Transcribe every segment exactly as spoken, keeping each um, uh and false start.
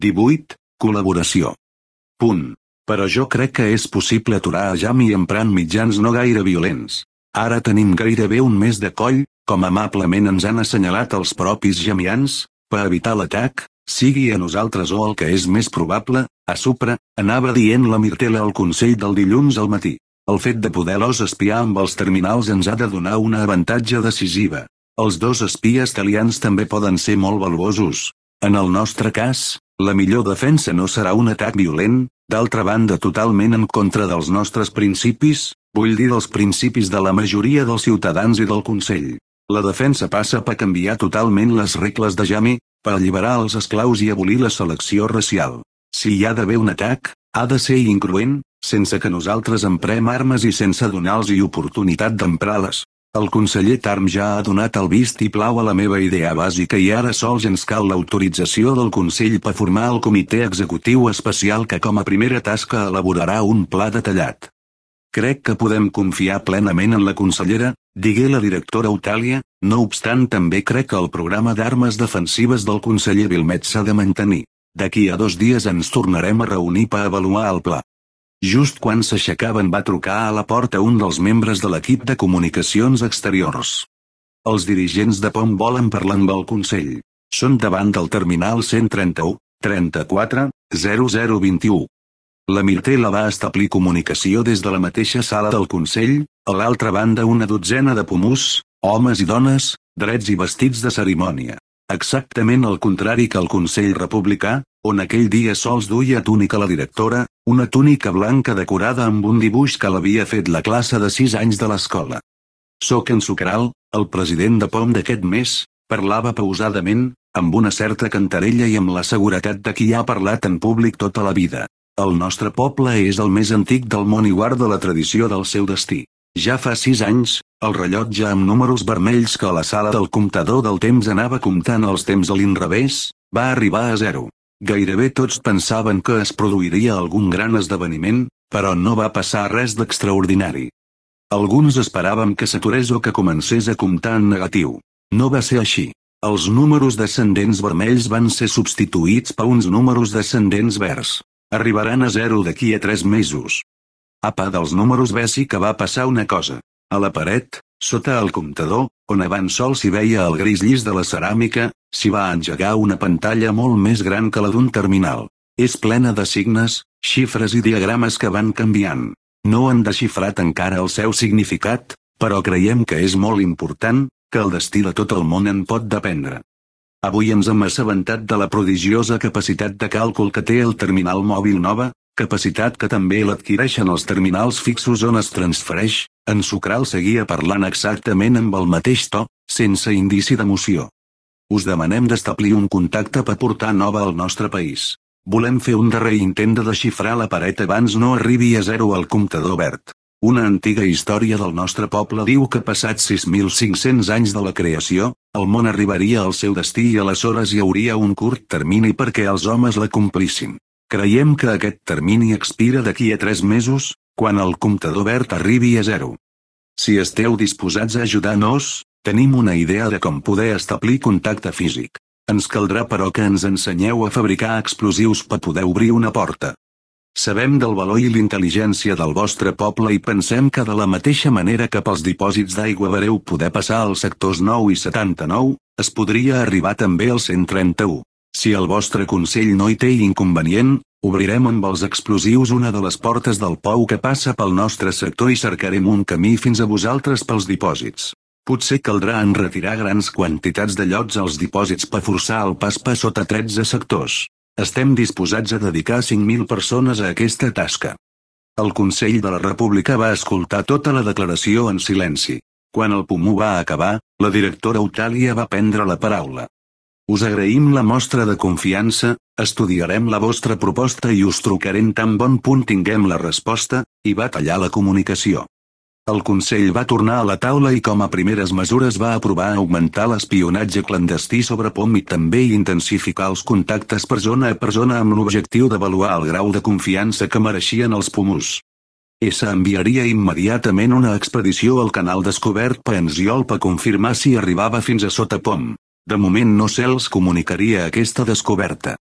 divuit. Col·laboració. Punt. Però jo crec que és possible aturar a Jami emprant mitjans no gaire violents. Ara tenim gairebé un mes de coll, com amablement ens han assenyalat els propis jamians, per evitar l'atac, sigui a nosaltres o el que és més probable, a Supra, anava dient la Mirtela al Consell del dilluns al matí. El fet de poder-los espiar amb els terminals ens ha de donar una avantatge decisiva. Els dos espies italians també poden ser molt valuosos. En el nostre cas, la millor defensa no serà un atac violent, d'altra banda totalment en contra dels nostres principis, vull dir dels principis de la majoria dels ciutadans i del Consell. La defensa passa per canviar totalment les regles de Jami, per alliberar els esclaus i abolir la selecció racial. Si hi ha d'haver un atac, ha de ser incruent, sense que nosaltres emprem armes i sense donar-los oportunitat d'emprar-les. El conseller Tarm ja ha donat el vist i plau a la meva idea bàsica i ara sols ens cal l'autorització del Consell per formar el comitè executiu especial que com a primera tasca elaborarà un pla detallat. Crec que podem confiar plenament en la consellera, digué la directora Eutàlia, no obstant també crec que el programa d'armes defensives del conseller Vilmet s'ha de mantenir. D'aquí a dos dies ens tornarem a reunir per avaluar el pla. Just quan s'aixecaven va trucar a la porta un dels membres de l'equip de comunicacions exteriors. Els dirigents de P O M volen parlar amb el Consell. Són davant del terminal cent trenta-u, trenta-quatre, zero zero vint-i-u. La Mirtela va establir comunicació des de la mateixa sala del Consell, a l'altra banda una dotzena de pomús, homes i dones, drets i vestits de cerimònia. Exactament el contrari que el Consell Republicà, on aquell dia sols duia túnica la directora, una túnica blanca decorada amb un dibuix que l'havia fet la classe de sis anys de l'escola. Soc en Sucral, el president de P O M d'aquest mes, parlava pausadament, amb una certa cantarella i amb la seguretat de qui ha parlat en públic tota la vida. El nostre poble és el més antic del món i guarda la tradició del seu destí. Ja fa sis anys, el rellotge amb números vermells que a la sala del comptador del temps anava comptant els temps a l'inrevés, va arribar a zero. Gairebé tots pensaven que es produiria algun gran esdeveniment, però no va passar res d'extraordinari. Alguns esperàvem que s'aturés o que comencés a comptar en negatiu. No va ser així. Els números descendents vermells van ser substituïts per uns números descendents verds. Arribaran a zero d'aquí a tres mesos. A part dels números bé sí que va passar una cosa. A la paret, sota el comptador, on abans sol s'hi veia el gris llis de la ceràmica, s'hi va engegar una pantalla molt més gran que la d'un terminal. És plena de signes, xifres i diagrames que van canviant. No han desxifrat encara el seu significat, però creiem que és molt important, que el destí de tot el món en pot dependre. Avui ens hem assabentat de la prodigiosa capacitat de càlcul que té el terminal mòbil nova, capacitat que també l'adquireixen els terminals fixos on es transfereix. En Sucral seguia parlant exactament amb el mateix to, sense indici d'emoció. Us demanem d'establir un contacte per portar nova al nostre país. Volem fer un darrer intent de desxifrar la paret abans no arribi a zero al comptador verd. Una antiga història del nostre poble diu que passats sis mil cinc-cents anys de la creació, el món arribaria al seu destí i aleshores hi hauria un curt termini perquè els homes la complissin. Creiem que aquest termini expira d'aquí a tres mesos, quan el comptador verd arribi a zero. Si esteu disposats a ajudar-nos, tenim una idea de com poder establir contacte físic. Ens caldrà però que ens ensenyeu a fabricar explosius per poder obrir una porta. Sabem del valor i l'intel·ligència del vostre poble i pensem que de la mateixa manera que pels dipòsits d'aigua vareu poder passar als sectors nou i setanta-nou, es podria arribar també al cent trenta-u. Si el vostre consell no hi té inconvenient, obrirem amb els explosius una de les portes del pou que passa pel nostre sector i cercarem un camí fins a vosaltres pels dipòsits. Potser caldrà enretirar grans quantitats de llots als dipòsits per forçar el pas per sota tretze sectors. Estem disposats a dedicar cinc mil persones a aquesta tasca. El Consell de la República va escoltar tota la declaració en silenci. Quan el pomú va acabar, la directora Eutàlia va prendre la paraula. Us agraïm la mostra de confiança, estudiarem la vostra proposta i us trucarem tan bon punt tinguem la resposta, i va tallar la comunicació. El Consell va tornar a la taula i com a primeres mesures va aprovar augmentar l'espionatge clandestí sobre P O M i també intensificar els contactes persona a persona amb l'objectiu d'avaluar el grau de confiança que mereixien els pomús. S enviaria immediatament una expedició al canal descobert per Enziol per confirmar si arribava fins a sota P O M. De moment no se'ls comunicaria aquesta descoberta.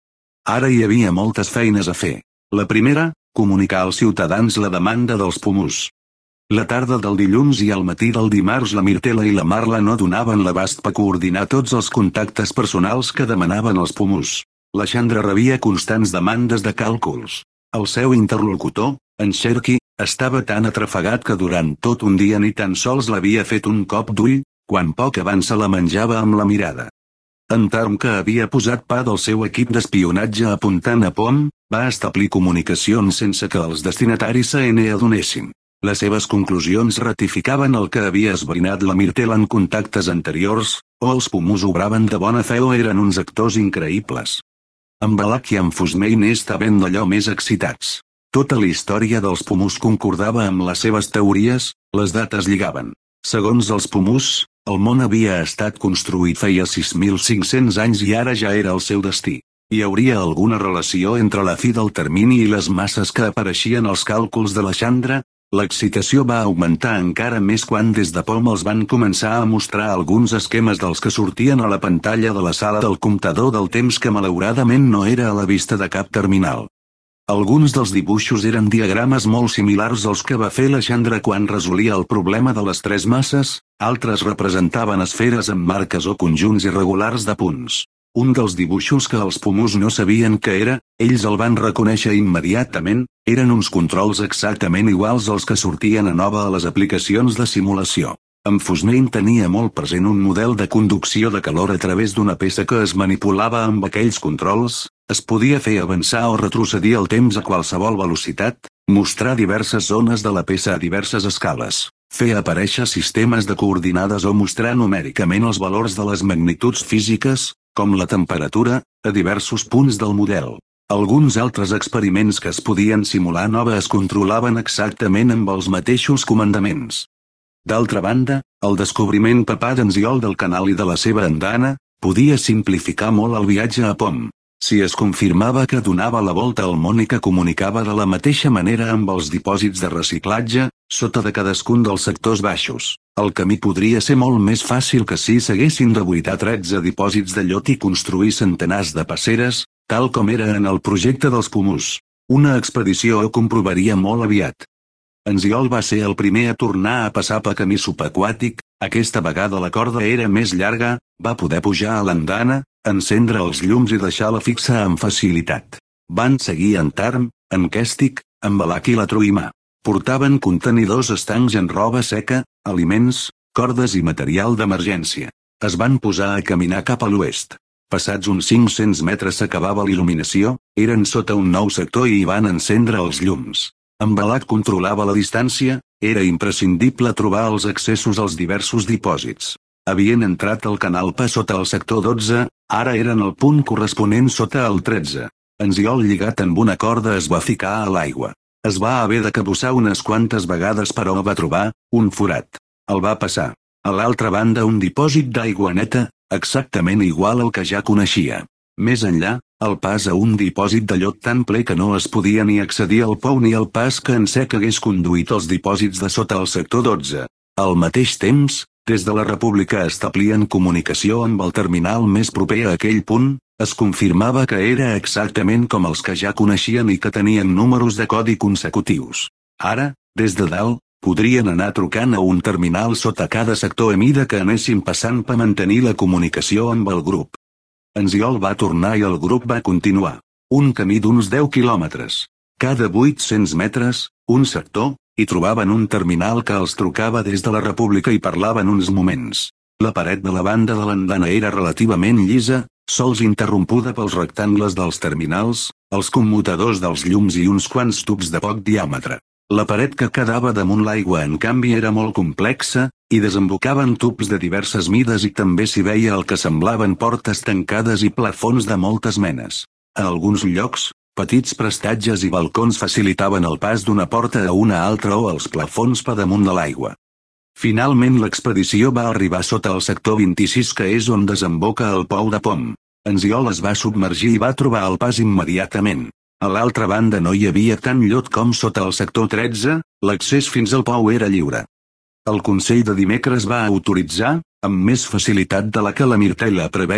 Ara hi havia moltes feines a fer. La primera, comunicar als ciutadans la demanda dels pomús. La tarda del dilluns i al matí del dimarts la Mirtela i la Marla no donaven l'abast per coordinar tots els contactes personals que demanaven els pomús. La Xandra rebia constants demandes de càlculs. El seu interlocutor, en Cherky, estava tan atrafegat que durant tot un dia ni tan sols l'havia fet un cop d'ull, quan poc abans se la menjava amb la mirada. En Tarm, que havia posat pa del seu equip d'espionatge apuntant a Pom, va establir comunicacions sense que els destinataris se n'adonessin. Les seves conclusions ratificaven el que havia esbrinat la Mirtela en contactes anteriors, o els pomús obraven de bona fe o eren uns actors increïbles. En Balak i en Fusmei n'estaven d'allò més excitats. Tota la història dels pomús concordava amb les seves teories, les dates lligaven. Segons els pomús, el món havia estat construït feia sis mil cinc-cents anys i ara ja era el seu destí. Hi hauria alguna relació entre la fi del termini i les masses que apareixien als càlculs de la Xandra? L'excitació va augmentar encara més quan des de Pom els van començar a mostrar alguns esquemes dels que sortien a la pantalla de la sala del comptador del temps que malauradament no era a la vista de cap terminal. Alguns dels dibuixos eren diagrames molt similars als que va fer la Xandra quan resolia el problema de les tres masses, altres representaven esferes amb marques o conjunts irregulars de punts. Un dels dibuixos que els pomús no sabien què era, ells el van reconèixer immediatament, eren uns controls exactament iguals als que sortien a nova a les aplicacions de simulació. En Fusmei tenia molt present un model de conducció de calor a través d'una peça que es manipulava amb aquells controls, es podia fer avançar o retrocedir el temps a qualsevol velocitat, mostrar diverses zones de la peça a diverses escales, fer aparèixer sistemes de coordinades o mostrar numèricament els valors de les magnituds físiques, com la temperatura, a diversos punts del model. Alguns altres experiments que es podien simular nova es controlaven exactament amb els mateixos comandaments. D'altra banda, el descobriment per pa d'Anziol del canal i de la seva andana, podia simplificar molt el viatge a Pom. Si es confirmava que donava la volta al món i que comunicava de la mateixa manera amb els dipòsits de reciclatge, sota de cadascun dels sectors baixos, el camí podria ser molt més fàcil que si s'haguessin de buidar tretze dipòsits de llot i construir centenars de passeres, tal com era en el projecte dels pomús. Una expedició ho comprovaria molt aviat. Anziol va ser el primer a tornar a passar per camí subaquàtic, aquesta vegada la corda era més llarga, va poder pujar a l'andana, encendre els llums i deixar-la fixa amb facilitat. Van seguir en Tarm, en Kestic, en Balak i la Truimà. Portaven contenidors estancs en roba seca, aliments, cordes i material d'emergència. Es van posar a caminar cap a l'oest. Passats uns cinc-cents metres s'acabava l'il·luminació, eren sota un nou sector i hi van encendre els llums. En Balak controlava la distància, era imprescindible trobar els accessos als diversos dipòsits. Havien entrat al canal per sota el sector dotze, ara eren al punt corresponent sota el tretze. Anziol lligat amb una corda es va ficar a l'aigua. Es va haver de cabussar unes quantes vegades però va trobar un forat. El va passar. A l'altra banda un dipòsit d'aigua neta, exactament igual al que ja coneixia. Més enllà, el pas a un dipòsit de llot tan ple que no es podia ni accedir al pou ni el pas que en sec hagués conduït als dipòsits de sota el sector dotze. Al mateix temps, des de la República establien comunicació amb el terminal més proper a aquell punt, es confirmava que era exactament com els que ja coneixien i que tenien números de codi consecutius. Ara, des de dalt, podrien anar trucant a un terminal sota cada sector a mida que anessin passant per mantenir la comunicació amb el grup. Anziol va tornar i el grup va continuar. Un camí d'uns deu quilòmetres. Cada vuit-cents metres, un sector, i trobaven un terminal que els trucava des de la República i parlaven uns moments. La paret de la banda de l'andana era relativament llisa, sols interrompuda pels rectangles dels terminals, els commutadors dels llums i uns quants tubs de poc diàmetre. La paret que quedava damunt l'aigua en canvi era molt complexa, i desembocaven tubs de diverses mides i també s'hi veia el que semblaven portes tancades i plafons de moltes menes. A alguns llocs, petits prestatges i balcons facilitaven el pas d'una porta a una altra o els plafons per damunt de l'aigua. Finalment l'expedició va arribar sota el sector vint-i-sis que és on desemboca el pou de Pom. Anziol es va submergir i va trobar el pas immediatament. A l'altra banda no hi havia tant llot com sota el sector tretze, l'accés fins al pou era lliure. El Consell de dimecres va autoritzar, amb més facilitat de la que la Mirtela preveia,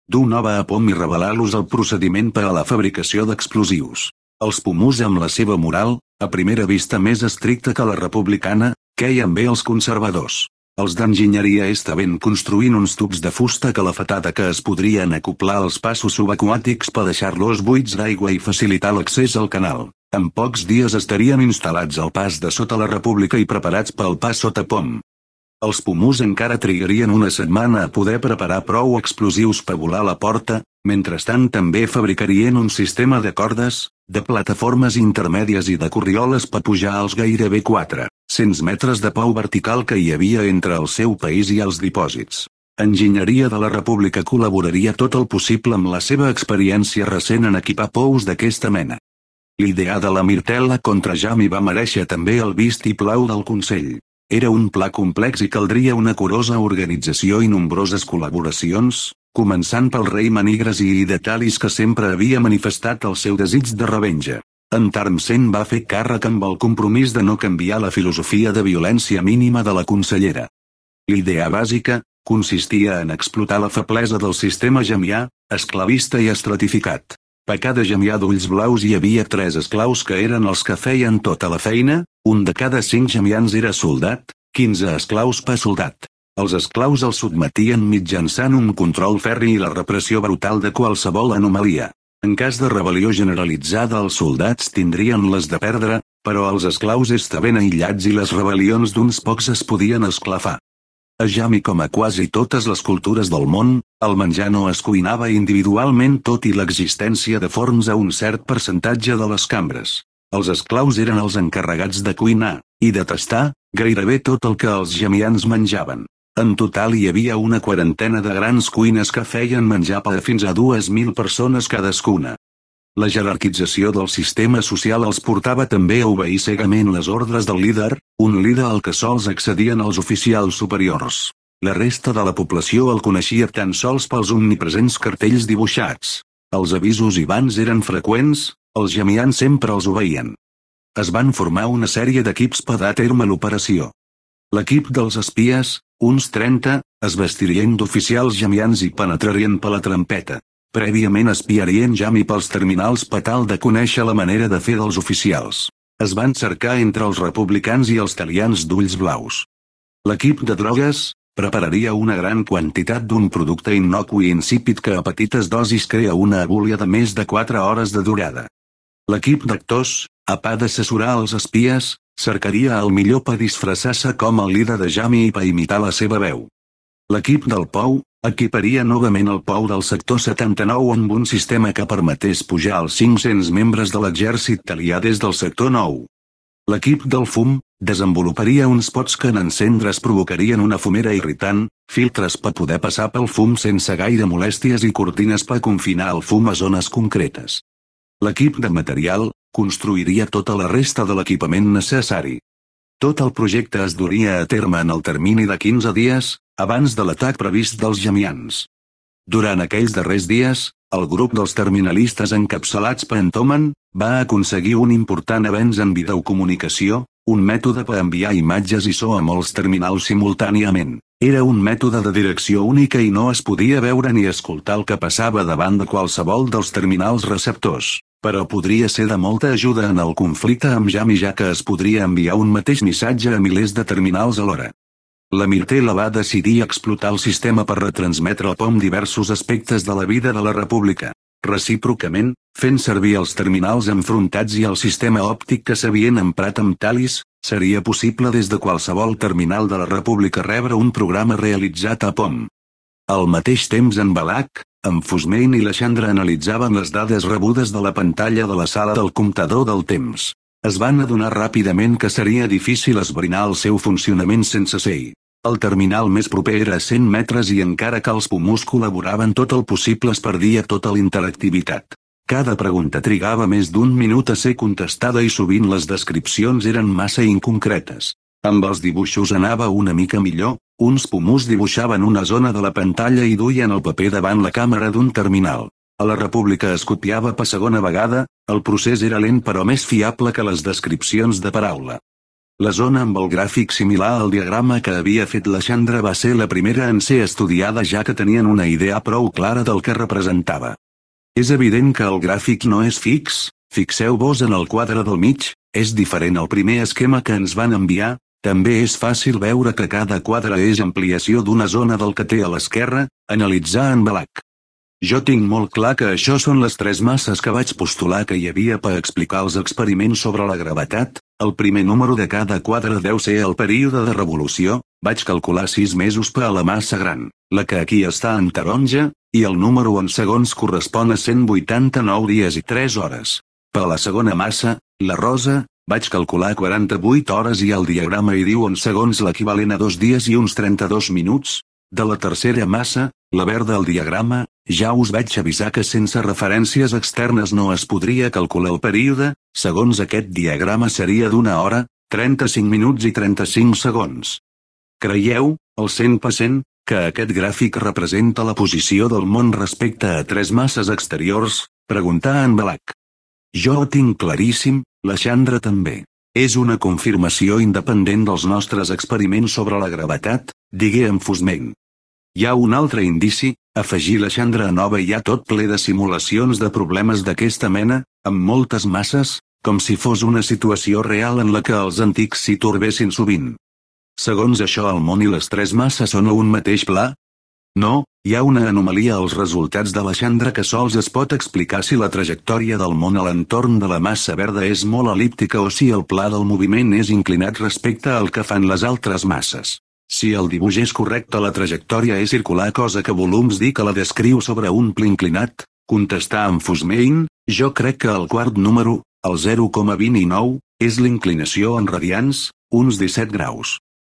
dur nova a POM i revelar-los el procediment per a la fabricació d'explosius. Els Pomús amb la seva moral, a primera vista més estricta que la republicana, queien bé els conservadors. Els d'enginyeria estaven construint uns tubs de fusta calafatada que es podrien acoblar als passos subaquàtics per deixar-los buits d'aigua i facilitar l'accés al canal. En pocs dies estarien instal·lats al pas de sota la República i preparats pel pas sota POM. Els Pomús encara trigarien una setmana a poder preparar prou explosius per volar la porta, mentrestant també fabricarien un sistema de cordes, de plataformes intermèdies i de corrioles per pujar als gairebé quatre-cents metres de pou vertical que hi havia entre el seu país i els dipòsits. Enginyeria de la República col·laboraria tot el possible amb la seva experiència recent en equipar pous d'aquesta mena. L'ideà de la Mirtella contra Jami va merèixer també el vistiplau del Consell. Era un pla complex i caldria una curosa organització i nombroses col·laboracions, començant pel rei Manigres i Idetalis que sempre havia manifestat el seu desig de revenja. En Tarmsen va fer càrrec amb el compromís de no canviar la filosofia de violència mínima de la consellera. L'idea bàsica consistia en explotar la feblesa del sistema jamià, esclavista i estratificat. Per cada jamià d'ulls blaus hi havia tres esclaus que eren els que feien tota la feina, un de cada cinc jamians era soldat, quinze esclaus per soldat. Els esclaus els sotmetien mitjançant un control ferri i la repressió brutal de qualsevol anomalia. En cas de rebel·lió generalitzada els soldats tindrien les de perdre, però els esclaus estaven aïllats i les rebel·lions d'uns pocs es podien esclafar. A Jami com a quasi totes les cultures del món, el menjar no es cuinava individualment tot i l'existència de forns a un cert percentatge de les cambres. Els esclaus eren els encarregats de cuinar, i de tastar, gairebé tot el que els jamians menjaven. En total hi havia una quarantena de grans cuines que feien menjar per a fins a dues mil persones cadascuna. La jerarquització del sistema social els portava també a obeir cegament les ordres del líder, un líder al que sols accedien els oficials superiors. La resta de la població el coneixia tan sols pels omnipresents cartells dibuixats. Els avisos i bans eren freqüents, els jamians sempre els obeïen. Es van formar una sèrie d'equips per dar a terme l'operació. L'equip dels espies, uns trenta, es vestirien d'oficials jamians i penetrarien per la trampeta. Prèviament espiarien Jami pels terminals per tal de conèixer la manera de fer dels oficials. Es van cercar entre els republicans i els talians d'ulls blaus. L'equip de drogues prepararia una gran quantitat d'un producte innocu i insípid que a petites dosis crea una abúlia de més de quatre hores de durada. L'equip d'actors, a part d'assessorar els espies, cercaria el millor per disfressar-se com el líder de Jami i per imitar la seva veu. L'equip del pou equiparia novament el pou del sector setanta-nou amb un sistema que permetés pujar als cinc-cents membres de l'exèrcit italià des del sector nou. L'equip del fum desenvoluparia uns pots que en encendre's provocarien una fumera irritant, filtres per poder passar pel fum sense gaire molèsties i cortines per confinar el fum a zones concretes. L'equip de material construiria tota la resta de l'equipament necessari. Tot el projecte es duria a terme en el termini de quinze dies, abans de l'atac previst dels jamians. Durant aquells darrers dies, el grup dels terminalistes encapçalats per Entoman va aconseguir un important avenç en videocomunicació, un mètode per enviar imatges i so a molts terminals simultàniament. Era un mètode de direcció única i no es podia veure ni escoltar el que passava davant de qualsevol dels terminals receptors, però podria ser de molta ajuda en el conflicte amb Jami ja que es podria enviar un mateix missatge a milers de terminals alhora. La Mirtella va decidir explotar el sistema per retransmetre al POM diversos aspectes de la vida de la República. Recíprocament, fent servir els terminals enfrontats i el sistema òptic que s'havien emprat amb Thalys, seria possible des de qualsevol terminal de la República rebre un programa realitzat a POM. Al mateix temps en Balak, en Fusmain i la Chandra analitzaven les dades rebudes de la pantalla de la sala del comptador del temps. Es van adonar ràpidament que seria difícil esbrinar el seu funcionament sense ser-hi. El terminal més proper era a cent metres i encara que els Pomús col·laboraven tot el possible es perdia tota la interactivitat. Cada pregunta trigava més d'un minut a ser contestada i sovint les descripcions eren massa inconcretes. Amb els dibuixos anava una mica millor, uns Pomús dibuixaven una zona de la pantalla i duien el paper davant la càmera d'un terminal. A la República es copiava per segona vegada, el procés era lent però més fiable que les descripcions de paraula. La zona amb el gràfic similar al diagrama que havia fet la Xandra va ser la primera en ser estudiada, ja que tenien una idea prou clara del que representava. És evident que el gràfic no és fix, fixeu-vos en el quadre del mig, és diferent al primer esquema que ens van enviar. També és fàcil veure que cada quadre és ampliació d'una zona del que té a l'esquerra, analitzar en Balak. Jo tinc molt clar que això són les tres masses que vaig postular que hi havia per explicar els experiments sobre la gravetat. El primer número de cada quadre deu ser el període de revolució, vaig calcular sis mesos per a la massa gran, la que aquí està en taronja, i el número en segons correspon a cent vuitanta-nou dies i tres hores. Per a la segona massa, la rosa, vaig calcular quaranta-vuit hores i el diagrama hi diu en segons l'equivalent a dos dies i uns trenta-dos minuts. De la tercera massa, la verda al diagrama, ja us vaig avisar que sense referències externes no es podria calcular el període, segons aquest diagrama seria d'una hora, trenta-cinc minuts i trenta-cinc segons. Creieu, al cent per cent, que aquest gràfic representa la posició del món respecte a tres masses exteriors? Preguntà en Balak. Jo ho tinc claríssim, la Xandra també. És una confirmació independent dels nostres experiments sobre la gravetat, digué enfosment. Hi ha un altre indici, afegir la Xandra nova hi ha tot ple de simulacions de problemes d'aquesta mena, amb moltes masses, com si fos una situació real en la que els antics s'hi torbessin sovint. Segons això el món i les tres masses són a un mateix pla? No, hi ha una anomalia als resultats de la Xandra que sols es pot explicar si la trajectòria del món a l'entorn de la massa verda és molt el·líptica o si el pla del moviment és inclinat respecte al que fan les altres masses. Si el dibuix és correcte, la trajectòria és circular, cosa que volums dir que la descriu sobre un pla inclinat, contestà enfosment. Jo crec que el quart número, el zero coma vint i nou, és l'inclinació en radians, uns disset graus.